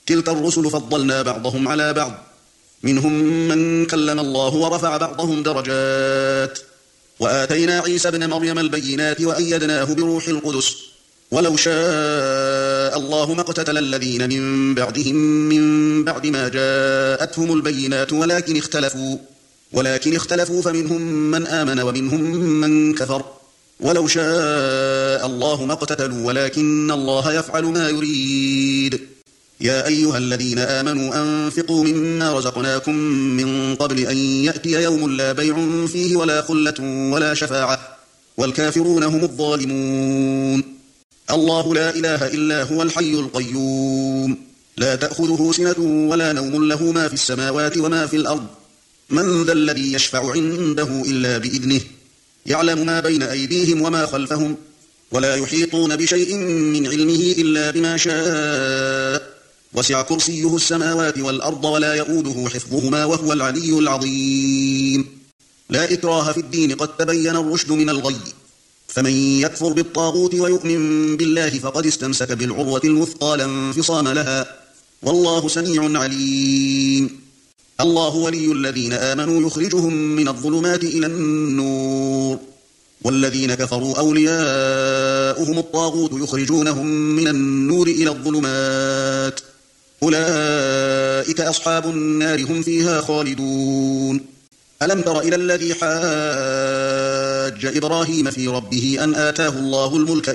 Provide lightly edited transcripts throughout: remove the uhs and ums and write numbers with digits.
تلك الرسل فضلنا بعضهم على بعض، منهم من كلم الله ورفع بعضهم درجات، وآتينا عيسى ابن مريم البينات وأيدناه بروح القدس، ولو شاء الله ما اقتتل الذين من بعدهم من بعد ما جاءتهم البينات ولكن اختلفوا فمنهم من آمن ومنهم من كفر، ولو شاء الله ما اقتتلوا ولكن الله يفعل ما يريد. يا أيها الذين آمنوا أنفقوا مما رزقناكم من قبل أن يأتي يوم لا بيع فيه ولا خلة ولا شفاعة والكافرون هم الظالمون. الله لا إله إلا هو الحي القيوم، لا تأخذه سنة ولا نوم، له ما في السماوات وما في الأرض. من ذا الذي يشفع عنده إلا بإذنه، يعلم ما بين أيديهم وما خلفهم، ولا يحيطون بشيء من علمه إلا بما شاء، وسع كرسيه السماوات والأرض ولا يؤوده حفظهما وهو العلي العظيم. لا إكراه في الدين، قد تبين الرشد من الغي، فمن يكفر بالطاغوت ويؤمن بالله فقد استمسك بالعروة الوثقى لا انفصام لها، والله سميع عليم. الله ولي الذين آمنوا يخرجهم من الظلمات إلى النور، والذين كفروا أولياؤهم الطاغوت يخرجونهم من النور إلى الظلمات، أولئك أصحاب النار هم فيها خالدون. ألم تر إلى الذي حاج إبراهيم في ربه أن آتاه الله الملك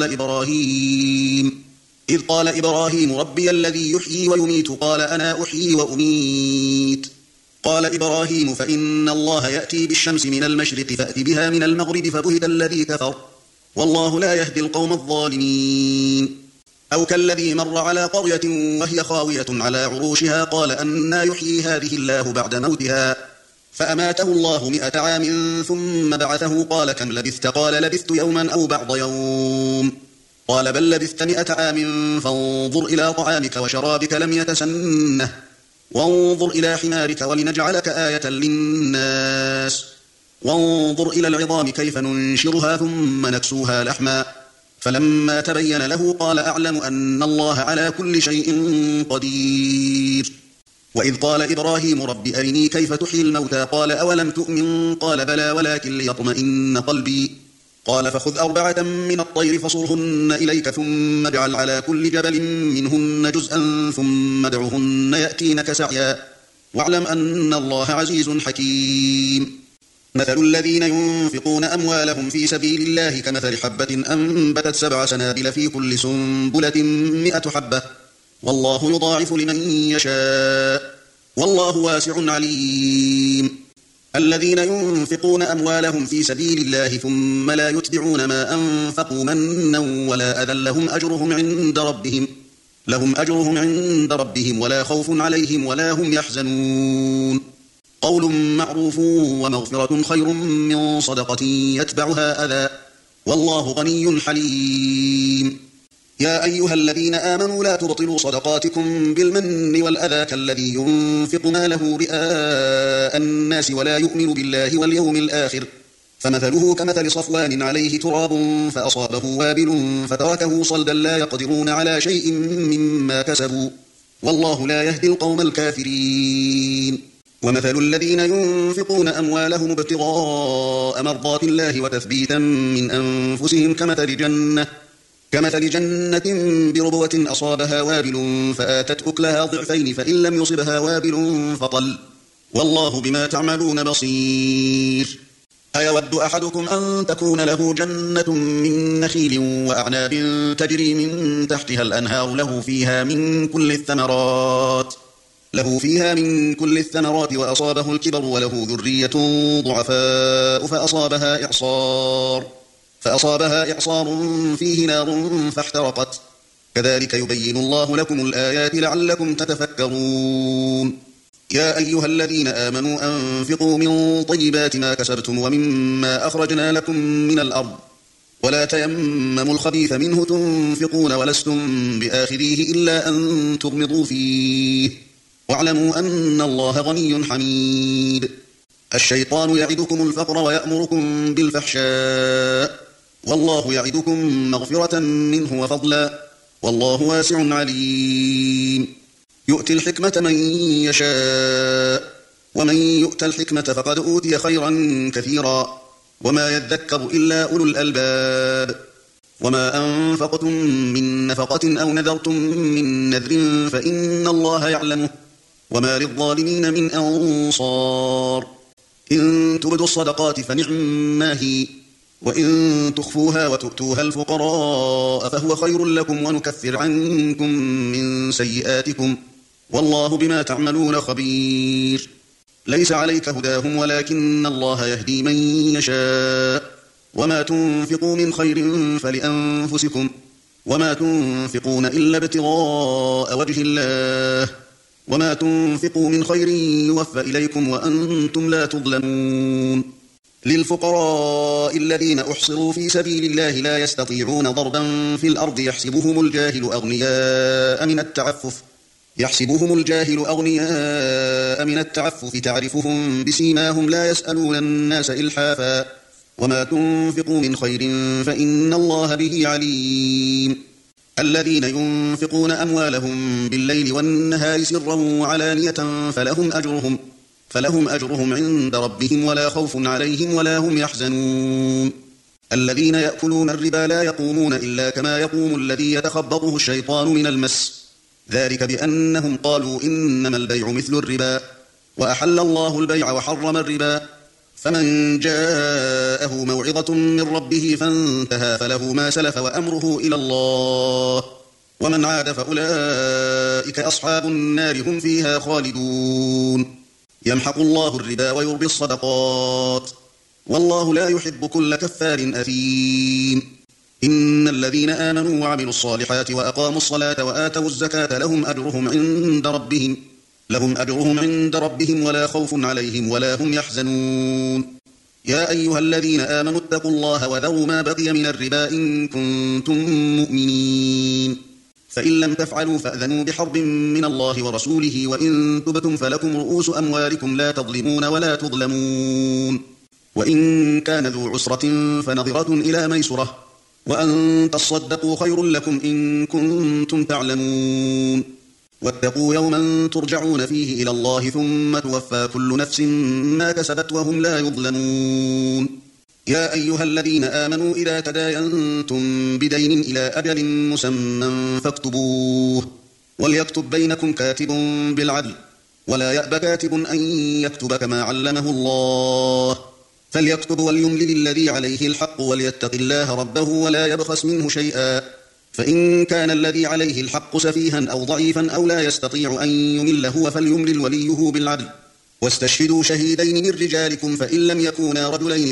إذ قال إبراهيم ربي الذي يحيي ويميت قال أنا أحيي وأميت. قال إبراهيم فإن الله يأتي بالشمس من المشرق فأت بها من المغرب فبهت الذي كفر، والله لا يهدي القوم الظالمين. أو كالذي مر على قرية وهي خاوية على عروشها قال أنى يحيي هذه الله بعد موتها، فأماته الله 100 عام ثم بعثه قال كم لبثت؟ قال لبثت يوما أو بعض يوم. قال بل لبثت 100 عام فانظر إلى طعامك وشرابك لم يتسنه، وانظر إلى حمارك ولنجعلك آية للناس، وانظر إلى العظام كيف ننشرها ثم نكسوها لحما، فلما تبين له قال أعلم أن الله على كل شيء قدير. وإذ قال إبراهيم رب أرني كيف تحيي الموتى قال أولم تؤمن قال بلى ولكن ليطمئن قلبي. قال فخذ 4 من الطير فصرهن إليك ثم اجعل على كل جبل منهن جزءا ثم ادعهن يأتينك سعيا، واعلم أن الله عزيز حكيم. مثل الذين ينفقون أموالهم في سبيل الله كمثل حبة أنبتت 7 سنابل في كل سنبلة 100 حبة، والله يضاعف لمن يشاء، والله واسع عليم. الذين ينفقون أموالهم في سبيل الله ثم لا يتبعون ما أنفقوا منا ولا أذى لهم أجرهم عند ربهم ولا خوف عليهم ولا هم يحزنون. قول معروف ومغفرة خير من صدقة يتبعها أذى، والله غني حليم. يا أيها الذين آمنوا لا تبطلوا صدقاتكم بالمن والأذى كالذي ينفق ماله رئاء الناس ولا يؤمن بالله واليوم الآخر، فمثله كمثل صفوان عليه تراب فأصابه وابل فتركه صلدا لا يقدرون على شيء مما كسبوا، والله لا يهدي القوم الكافرين. ومثل الذين ينفقون أموالهم ابتغاء مرضات الله وتثبيتا من أنفسهم كمثل جنة بربوة أصابها وابل فآتت أكلها ضعفين فإن لم يصبها وابل فطل، والله بما تعملون بصير. أيود أحدكم أن تكون له جنة من نخيل وأعناب تجري من تحتها الأنهار له فيها من كل الثمرات وأصابه الكبر وله ذرية ضعفاء فأصابها إعصار فيه نار فاحترقت، كذلك يبين الله لكم الآيات لعلكم تتفكرون. يا أيها الذين آمنوا أنفقوا من طيبات ما كسبتم ومما أخرجنا لكم من الأرض، ولا تيمموا الخبيث منه تنفقون ولستم بآخذيه إلا أن تغمضوا فيه، واعلموا أن الله غني حميد. الشيطان يعدكم الفقر ويأمركم بالفحشاء، والله يعدكم مغفرة منه وفضلا، والله واسع عليم. يؤتي الحكمة من يشاء ومن يؤت الحكمة فقد أوتي خيرا كثيرا وما يذكر إلا أولو الألباب وما أنفقتم من نفقة أو نذرتم من نذر فإن الله يعلمه وما للظالمين من أنصار إن تبدوا الصدقات فنعما هي وإن تخفوها وتؤتوها الفقراء فهو خير لكم ونكفر عنكم من سيئاتكم والله بما تعملون خبير ليس عليك هداهم ولكن الله يهدي من يشاء وما تنفقوا من خير فلأنفسكم وما تنفقون إلا ابتغاء وجه الله وما تنفقوا من خير يوفى إليكم وأنتم لا تظلمون للفقراء الذين أحصروا في سبيل الله لا يستطيعون ضربا في الأرض يحسبهم الجاهل أغنياء من التعفف تعرفهم بسيماهم لا يسألون الناس إلحافا وما تنفقوا من خير فإن الله به عليم الذين ينفقون أموالهم بالليل والنهار سرا وعلانية فلهم أجرهم عند ربهم ولا خوف عليهم ولا هم يحزنون الذين يأكلون الربا لا يقومون إلا كما يقوم الذي يتخبطه الشيطان من المس ذلك بأنهم قالوا إنما البيع مثل الربا وأحل الله البيع وحرم الربا فمن جاءه موعظة من ربه فانتهى فله ما سلف وأمره إلى الله ومن عاد فأولئك أصحاب النار هم فيها خالدون يمحق الله الربا ويربي الصدقات والله لا يحب كل كفار أثيم إن الذين آمنوا وعملوا الصالحات وأقاموا الصلاة وآتوا الزكاة لهم أجرهم عند ربهم ولا خوف عليهم ولا هم يحزنون يا أيها الذين آمنوا اتقوا الله وذروا ما بقي من الربا إن كنتم مؤمنين فإن لم تفعلوا فأذنوا بحرب من الله ورسوله وإن تبتم فلكم رؤوس أموالكم لا تظلمون ولا تظلمون وإن كان ذو عسرة فنظرة إلى ميسرة وأن تصدقوا خير لكم إن كنتم تعلمون واتقوا يوما ترجعون فيه إلى الله ثم توفى كل نفس ما كسبت وهم لا يظلمون يا أيها الذين آمنوا إذا تداينتم بدين إلى أجل مسمى فاكتبوه وليكتب بينكم كاتب بالعدل ولا يأب كاتب أن يكتب كما علمه الله فليكتب وليملل الذي عليه الحق وليتق الله ربه ولا يبخس منه شيئا فإن كان الذي عليه الحق سفيها أو ضعيفا أو لا يستطيع أن يمل هو فليملل وليه بالعدل واستشهدوا شهيدين من رجالكم فإن لم يكونا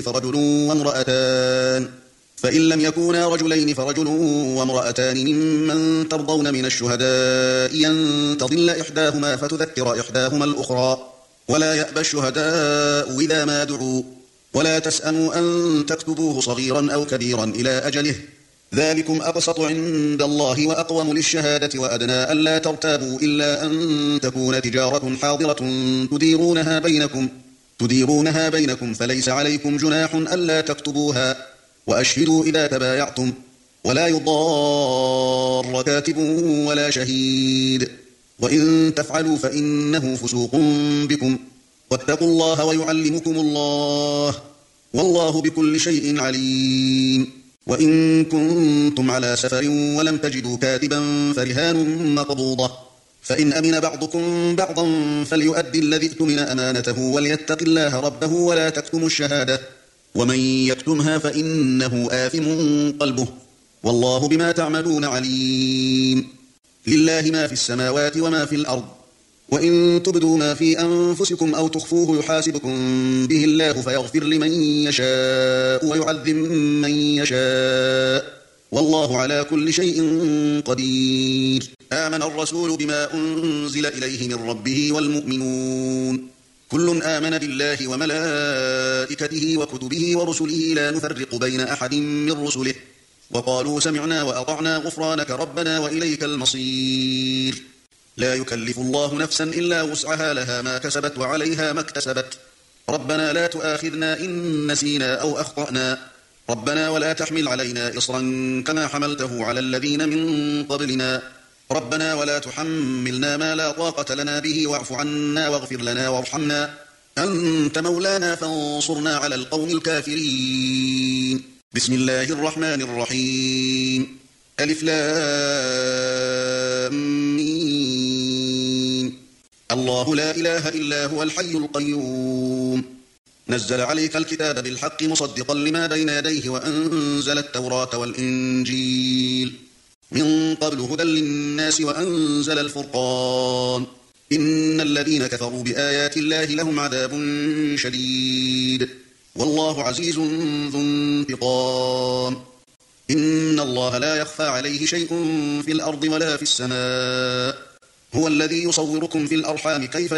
رجلين فرجل وامرأتان ممن ترضون من الشهداء أن تضل إحداهما فتذكر إحداهما الأخرى ولا يأبى الشهداء إذا ما دعوا ولا تسأموا أن تكتبوه صغيرا أو كبيرا إلى أجله ذلكم أبسط عند الله وأقوم للشهادة وأدنى ألا ترتابوا إلا أن تكون تجارة حاضرة تديرونها بينكم فليس عليكم جناح ألا تكتبوها وأشهدوا إذا تبايعتم ولا يضار كاتب ولا شهيد وإن تفعلوا فإنه فسوق بكم واتقوا الله ويعلمكم الله والله بكل شيء عليم وإن كنتم على سفر ولم تجدوا كاتبا فرهان مقبوضة فإن أمن بعضكم بعضا فليؤدي الذي اؤتمن أمانته وليتق الله ربه ولا تكتموا الشهادة ومن يكتمها فإنه آثم قلبه والله بما تعملون عليم لله ما في السماوات وما في الأرض وإن تبدوا ما في أنفسكم أو تخفوه يحاسبكم به الله فيغفر لمن يشاء ويعذب من يشاء والله على كل شيء قدير آمن الرسول بما أنزل إليه من ربه والمؤمنون كل آمن بالله وملائكته وكتبه ورسله لا نفرق بين أحد من رسله وقالوا سمعنا وأطعنا غفرانك ربنا وإليك المصير لا يكلف الله نفسا إلا وسعها لها ما كسبت وعليها ما اكتسبت ربنا لا تؤاخذنا إن نسينا أو أخطأنا ربنا ولا تحمل علينا إصرا كما حملته على الذين من قبلنا ربنا ولا تحملنا ما لا طاقة لنا به واعف عنا واغفر لنا وارحمنا أنت مولانا فانصرنا على القوم الكافرين. بسم الله الرحمن الرحيم. ألف لام ميم. الله لا إله إلا هو الحي القيوم نزل عليك الكتاب بالحق مصدقا لما بين يديه وأنزل التوراة والإنجيل من قبل هدى للناس وأنزل الفرقان إن الذين كفروا بآيات الله لهم عذاب شديد والله عزيز ذو انتقام. إن الله لا يخفى عليه شيء في الأرض ولا في السماء هو الذي يصوركم في الأرحام كيف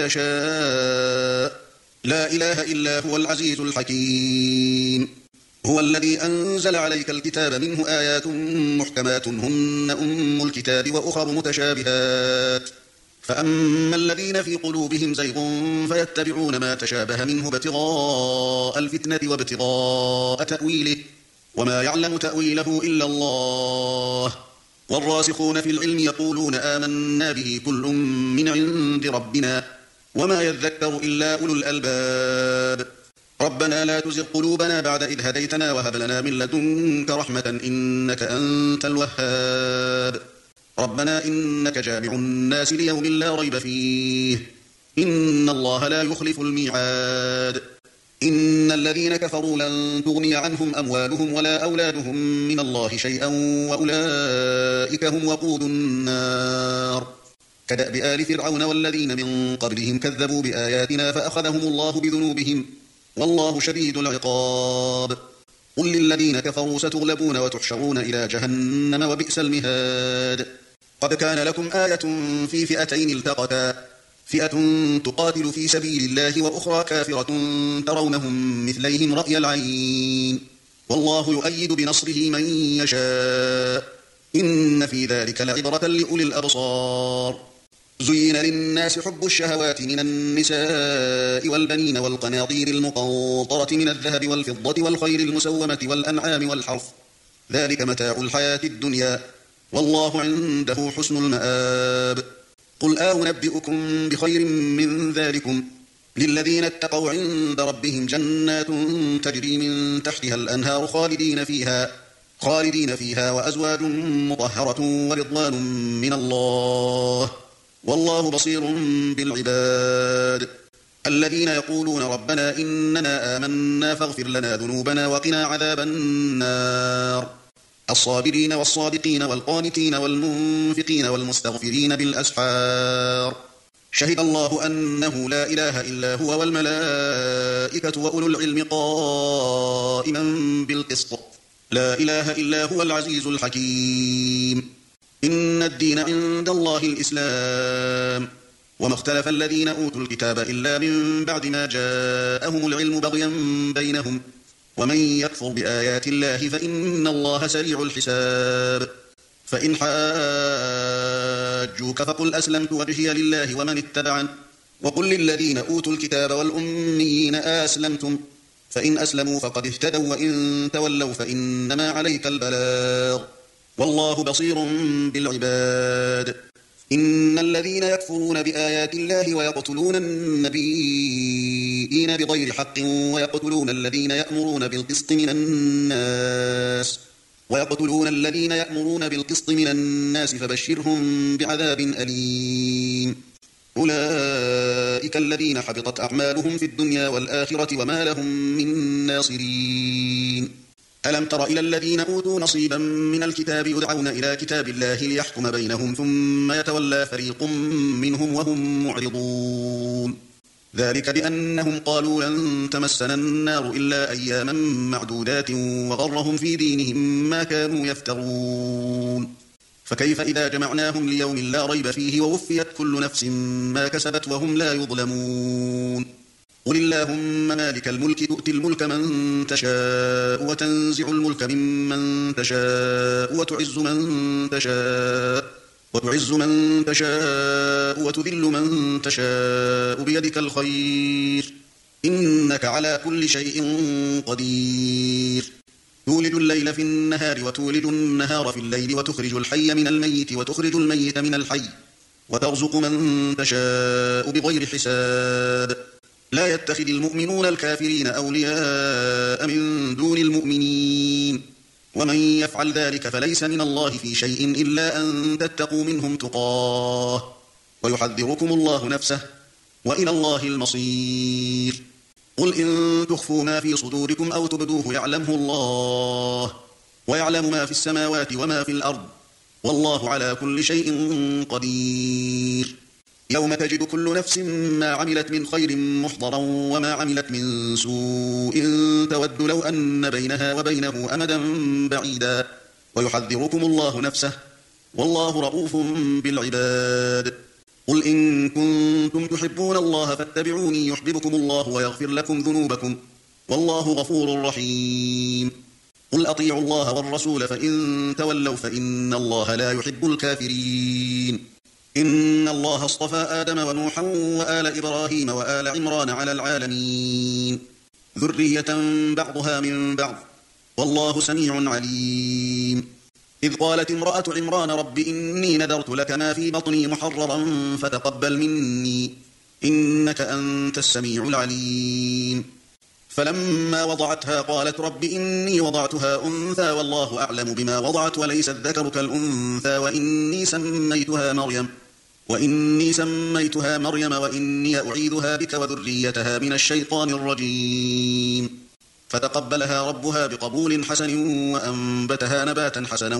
يشاء لا إله إلا هو العزيز الحكيم. هو الذي أنزل عليك الكتاب منه آيات محكمات هن أم الكتاب وأخر متشابهات فأما الذين في قلوبهم زيغ فيتبعون ما تشابه منه ابتغاء الفتنة وابتغاء تأويله وما يعلم تأويله إلا الله والراسخون في العلم يقولون آمنا به كل من عند ربنا وما يذكر إلا أولو الألباب. ربنا لا تزغ قلوبنا بعد إذ هديتنا وهب لنا من لدنك رحمة إنك أنت الوهاب. ربنا إنك جامع الناس ليوم لا ريب فيه إن الله لا يخلف الميعاد. إن الذين كفروا لن تغني عنهم أموالهم ولا أولادهم من الله شيئا وأولئك هم وقود النار كدأب آل فرعون والذين من قبلهم كذبوا بآياتنا فأخذهم الله بذنوبهم والله شديد العقاب. قل للذين كفروا ستغلبون وتحشرون إلى جهنم وبئس المهاد. قد كان لكم آية في فئتين التقتا فئة تقاتل في سبيل الله وأخرى كافرة ترونهم مثليهم رأي العين والله يؤيد بنصره من يشاء إن في ذلك لعبرة لأولي الأبصار. زين للناس حب الشهوات من النساء والبنين والقناطير المقنطرة من الذهب والفضة والخيل المسومة والأنعام والحرث ذلك متاع الحياة الدنيا والله عنده حسن المآب. قل أنبئكم بخير من ذلكم للذين اتقوا عند ربهم جنات تجري من تحتها الأنهار خالدين فيها وأزواج مطهرة ورضوان من الله والله بصير بالعباد. الذين يقولون ربنا إننا آمنا فاغفر لنا ذنوبنا وقنا عذاب النار الصابرين والصادقين والقانتين والمنفقين والمستغفرين بالأسحار. شهد الله أنه لا إله إلا هو والملائكة وأولو العلم قائما بالقسط لا إله إلا هو العزيز الحكيم. إن الدين عند الله الإسلام وما اختلف الذين أوتوا الكتاب إلا من بعد ما جاءهم العلم بغيا بينهم ومن يكفر بآيات الله فإن الله سريع الحساب. فإن حاجوك فقل أسلمت وجهي لله ومن اتبعن وقل للذين أوتوا الكتاب والأميين أسلمتم فإن أسلموا فقد اهتدوا وإن تولوا فإنما عليك البلاغ والله بصير بالعباد. إن الذين يكفرون بآيات الله ويقتلون النبيين بغير حق ويقتلون الذين يأمرون بالقسط من الناس فبشرهم بعذاب أليم. أولئك الذين حبطت أعمالهم في الدنيا والآخرة وما لهم من ناصرين. ألم تر إلى الذين أوتوا نصيبا من الكتاب يدعون إلى كتاب الله ليحكم بينهم ثم يتولى فريق منهم وهم معرضون ذلك بأنهم قالوا لن تمسنا النار إلا أياما معدودات وغرهم في دينهم ما كانوا يفترون فكيف إذا جمعناهم ليوم لا ريب فيه ووفيت كل نفس ما كسبت وهم لا يظلمون. قل اللهم مالك الملك تؤتي الملك من تشاء وتنزع الملك ممن تشاء وتعز من تشاء وتذل من تشاء بيدك الخير إنك على كل شيء قدير. تولج الليل في النهار وتولج النهار في الليل وتخرج الحي من الميت وتخرج الميت من الحي وترزق من تشاء بغير حساب لا يتخذ المؤمنون الكافرين أولياء من دون المؤمنين ومن يفعل ذلك فليس من الله في شيء إلا أن تتقوا منهم تقاه ويحذركم الله نفسه وإلى الله المصير قل إن تخفوا ما في صدوركم أو تبدوه يعلمه الله ويعلم ما في السماوات وما في الأرض والله على كل شيء قدير يوم تجد كل نفس ما عملت من خير محضرا وما عملت من سوء تود لو أن بينها وبينه أمدا بعيدا ويحذركم الله نفسه والله رؤوف بالعباد قل إن كنتم تحبون الله فاتبعوني يحببكم الله ويغفر لكم ذنوبكم والله غفور رحيم قل أطيعوا الله والرسول فإن تولوا فإن الله لا يحب الكافرين إن الله اصطفى آدم ونوحا وآل إبراهيم وآل عمران على العالمين ذرية بعضها من بعض والله سميع عليم إذ قالت امرأة عمران رب إني نذرت لك ما في بطني محررا فتقبل مني إنك أنت السميع العليم فلما وضعتها قالت رب إني وضعتها أنثى والله أعلم بما وضعت وليس الذكر كالأنثى وإني سميتها مريم وإني أعيذها بك وذريتها من الشيطان الرجيم فتقبلها ربها بقبول حسن وأنبتها نباتا حسنا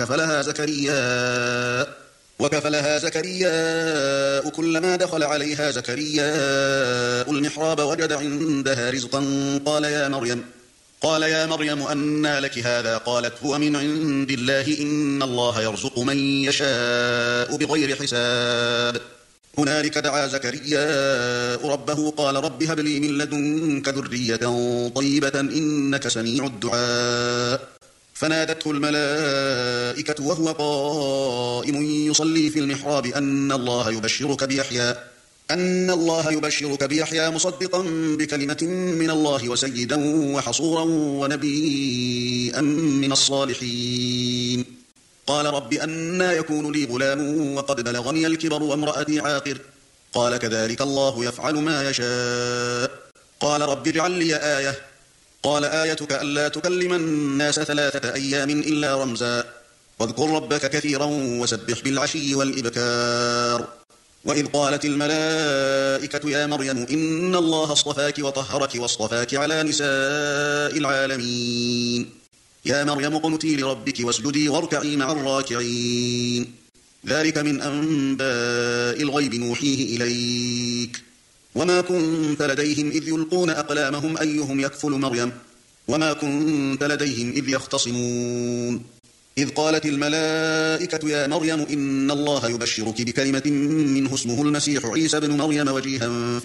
وكفلها زكرياء كلما دخل عليها زكرياء المحراب وجد عندها رزقا قال يا مريم أنى لك هذا قالت هو من عند الله إن الله يرزق من يشاء بغير حساب هنالك دعا زكرياء ربه قال رب هب لي من لدنك ذرية طيبة إنك سميع الدعاء فنادته الملائكة وهو قائم يصلي في المحراب أن الله يبشرك بيحيى مصدقا بكلمة من الله وسيدا وحصورا ونبيا من الصالحين قال رب أنى يكون لي غلام وقد بلغني الكبر وامرأتي عاقر قال كذلك الله يفعل ما يشاء قال رب اجعل لي آية قال آيتك ألا تكلم الناس 3 أيام إلا رمزا واذكر ربك كثيرا وسبح بالعشي والإبكار وإذ قالت الملائكة يا مريم إن الله اصطفاك وطهرك واصطفاك على نساء العالمين يا مريم اقنتي لربك واسجدي واركعي مع الراكعين ذلك من أنباء الغيب نوحيه إليك وما كنت لديهم إذ يلقون أقلامهم أيهم يكفل مريم وما كنت لديهم إذ يختصمون إذ قالت الملائكة يا مريم إن الله يبشرك بكلمة منه اسمه المسيح عيسى بن مريم وجيها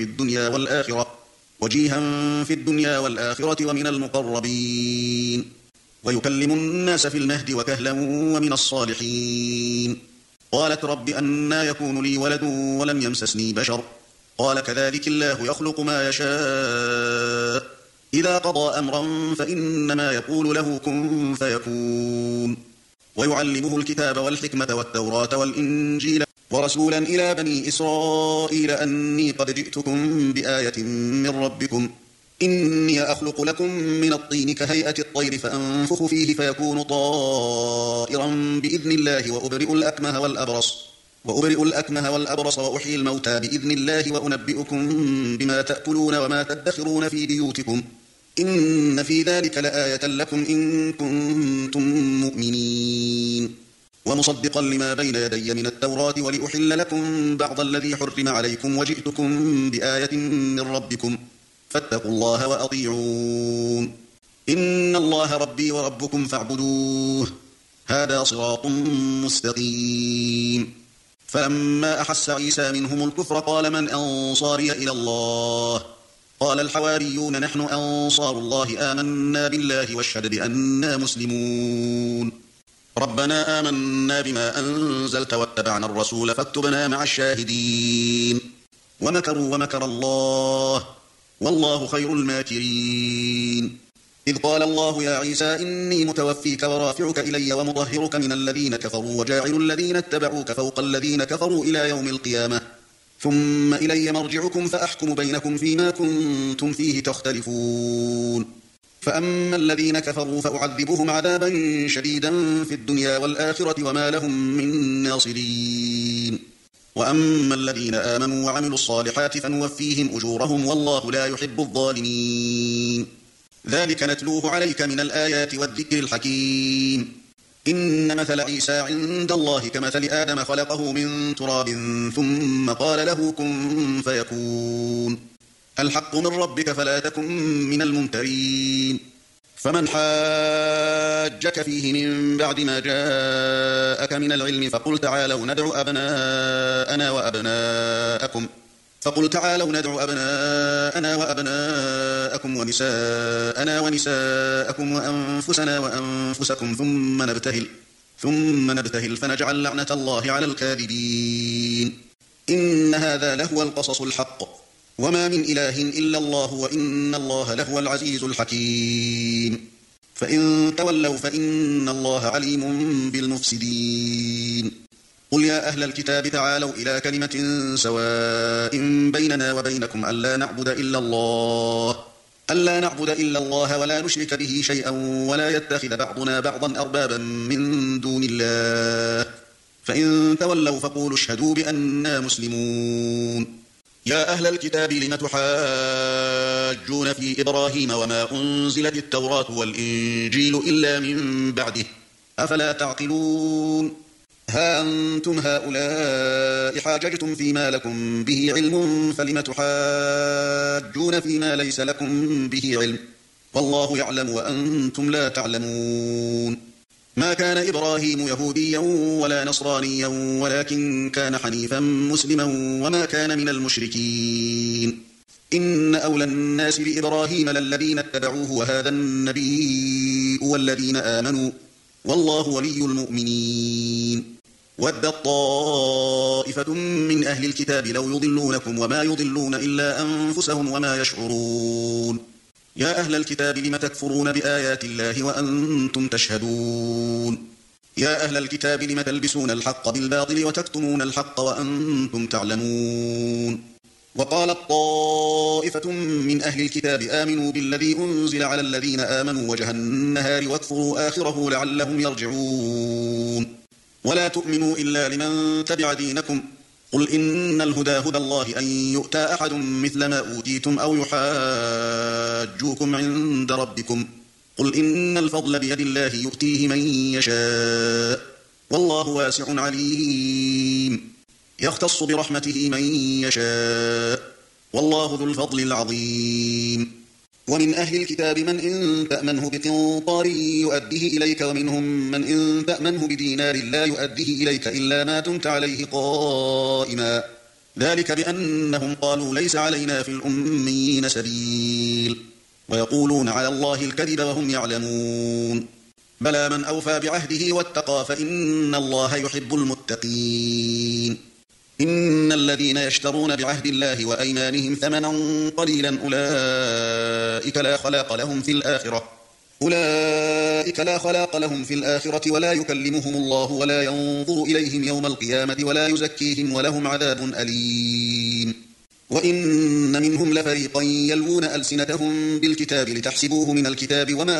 في الدنيا والآخرة ومن المقربين ويكلم الناس في المهد وكهلا ومن الصالحين قالت رب أنى يكون لي ولد ولم يمسسني بشر قال كذلك الله يخلق ما يشاء إذا قضى أمرا فإنما يقول له كن فيكون ويعلمه الكتاب والحكمة والتوراة والإنجيل ورسولا إلى بني إسرائيل أني قد جئتكم بآية من ربكم إني أخلق لكم من الطين كهيئة الطير فأنفخ فيه فيكون طائرا بإذن الله وأبرئ الأكمه والأبرص وأحيي الموتى بإذن الله وأنبئكم بما تأكلون وما تدخرون في بيوتكم إن في ذلك لآية لكم إن كنتم مؤمنين ومصدقا لما بين يدي من التوراة ولأحل لكم بعض الذي حرم عليكم وجئتكم بآية من ربكم فاتقوا الله وأطيعون إن الله ربي وربكم فاعبدوه هذا صراط مستقيم فلما أحس عيسى منهم الكفر قال من أنصاري إلى الله قال الحواريون نحن أنصار الله آمنا بالله واشهد بأننا مسلمون ربنا آمنا بما أنزلت واتبعنا الرسول فاكتبنا مع الشاهدين ومكروا ومكر الله والله خير الماكرين إذ قال الله يا عيسى إني متوفيك ورافعك إلي ومطهرك من الذين كفروا وجاعل الذين اتبعوك فوق الذين كفروا إلى يوم القيامة ثم إلي مرجعكم فأحكم بينكم فيما كنتم فيه تختلفون فأما الذين كفروا فأعذبهم عذابا شديدا في الدنيا والآخرة وما لهم من ناصرين وأما الذين آمنوا وعملوا الصالحات فنوفيهم أجورهم والله لا يحب الظالمين ذلك نتلوه عليك من الآيات والذكر الحكيم إن مثل عيسى عند الله كمثل آدم خلقه من تراب ثم قال له كن فيكون الحق من ربك فلا تكن من الممترين فمن حاجك فيه من بعد ما جاءك من العلم فقل تعالوا ندعو أبناءنا وأبناءكم ونساءنا ونساءكم وأنفسنا وأنفسكم ثم نبتهل فنجعل لعنة الله على الكاذبين إن هذا لهو القصص الحق وما من إله إلا الله وإن الله لهو العزيز الحكيم فإن تولوا فإن الله عليم بالمفسدين قل يا أهل الكتاب تعالوا إلى كلمة سواء بيننا وبينكم ألا نعبد إلا الله ولا نشرك به شيئا ولا يتخذ بعضنا بعضا أربابا من دون الله فإن تولوا فقولوا اشهدوا بأننا مسلمون يا أهل الكتاب لم تحاجون في إبراهيم وما أنزلت التوراة والإنجيل إلا من بعده أفلا تعقلون ها أنتم هؤلاء حاججتم فيما لكم به علم فلم تحاجون فيما ليس لكم به علم والله يعلم وأنتم لا تعلمون ما كان إبراهيم يهوديا ولا نصرانيا ولكن كان حنيفا مسلما وما كان من المشركين إن أولى الناس بإبراهيم للذين اتبعوه وهذا النبي والذين آمنوا والله ولي المؤمنين ودت طائفة من أهل الكتاب لو يضلونكم وما يضلون إلا أنفسهم وما يشعرون يا أهل الكتاب لم تكفرون بآيات الله وأنتم تشهدون يا أهل الكتاب لم تلبسون الحق بالباطل وتكتمون الحق وأنتم تعلمون وقالت طائفة من أهل الكتاب آمنوا بالذي أنزل على الذين آمنوا وجه النهار واكفروا آخره لعلهم يرجعون ولا تؤمنوا إلا لمن تبع دينكم قل إن الهدى هدى الله أن يؤتى أحد مثل ما أوتيتم أو يحاجوكم عند ربكم قل إن الفضل بيد الله يؤتيه من يشاء والله واسع عليم يختص برحمته من يشاء والله ذو الفضل العظيم ومن أهل الكتاب من إن تأمنه بقنطار يؤديه إليك ومنهم من إن تأمنه بدينار لا يؤديه إليك إلا ما دمت عليه قائما ذلك بأنهم قالوا ليس علينا في الأميين سبيل ويقولون على الله الكذب وهم يعلمون بلى من أوفى بعهده واتقى فإن الله يحب المتقين إن الذين يشترون بعهد الله وأيمانهم ثمنا قليلا أولئك لا خلاق لهم في الآخرة ولا يكلمهم الله ولا ينظر إليهم يوم القيامة ولا يزكيهم ولهم عذاب أليم وإن منهم لفريقا يلوون ألسنتهم بالكتاب لتحسبوه من الكتاب وما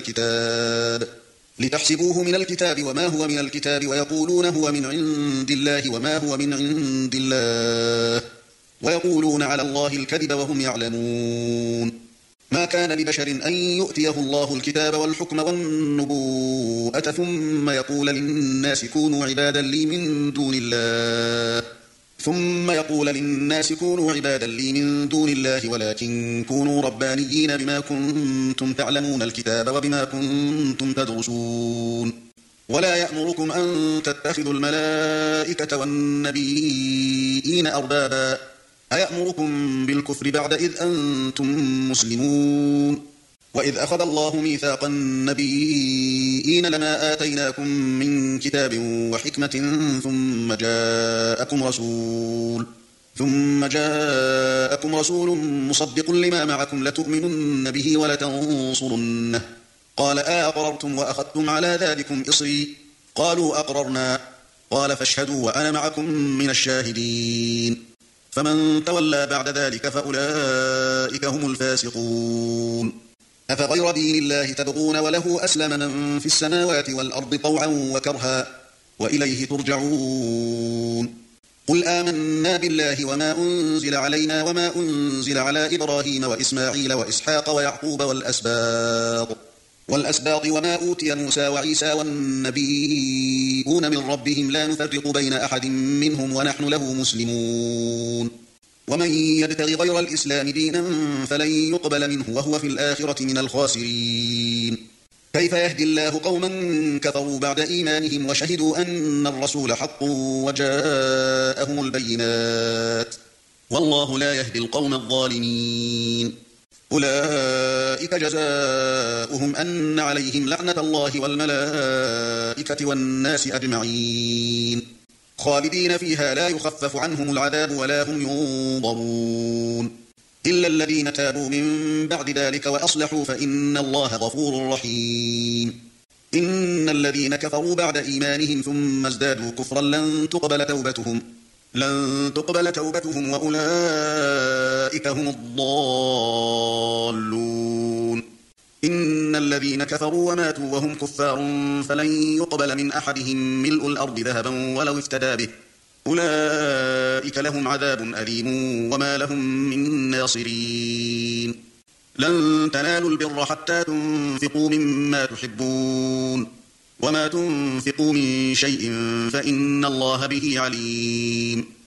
هو من الكتاب ويقولون هو من عند الله وما هو من عند الله ويقولون على الله الكذب وهم يعلمون ما كان لبشر أن يؤتيه الله الكتاب والحكم والنبوءة ثم يقول للناس كونوا عبادا لي من دون الله ولكن كونوا ربانيين بما كنتم تعلمون الكتاب وبما كنتم تدرسون ولا يأمركم أن تتخذوا الملائكة والنبيين أربابا أيأمركم بالكفر بعد إذ أنتم مسلمون وإذ أخذ الله ميثاق النبيين لما آتيناكم من كتاب وحكمة ثم جاءكم ثم جاءكم رسول مصدق لما معكم لتؤمنن به ولتنصرنه قال أأقررتم وأخذتم على ذلكم إصري قالوا أقررنا قال فاشهدوا وأنا معكم من الشاهدين فمن تولى بعد ذلك فأولئك هم الفاسقون أفغير دين الله تبغون وله أسلم من في السماوات والأرض طوعا وكرها وإليه ترجعون قل آمنا بالله وما أنزل علينا وما أنزل على إبراهيم وإسماعيل وإسحاق ويعقوب والأسباط وما أوتي موسى وعيسى والنبيون من ربهم لا نفرق بين أحد منهم ونحن له مسلمون ومن يبتغ غير الإسلام دينا فلن يقبل منه وهو في الآخرة من الخاسرين كيف يهدي الله قوما كفروا بعد إيمانهم وشهدوا أن الرسول حق وجاءهم البينات والله لا يهدي القوم الظالمين أولئك جزاؤهم أن عليهم لعنة الله والملائكة والناس أجمعين خالدين فيها لا يخفف عنهم العذاب ولا هم ينظرون إلا الذين تابوا من بعد ذلك وأصلحوا فإن الله غفور رحيم إن الذين كفروا بعد إيمانهم ثم ازدادوا كفرا لن تقبل توبتهم وأولئك هم الضالون إن الذين كفروا وماتوا وهم كفار فلن يقبل من أحدهم ملء الأرض ذهبا ولو افتدى به أولئك لهم عذاب أليم وما لهم من ناصرين لن تنالوا البر حتى تنفقوا مما تحبون وما تنفقوا من شيء فإن الله به عليم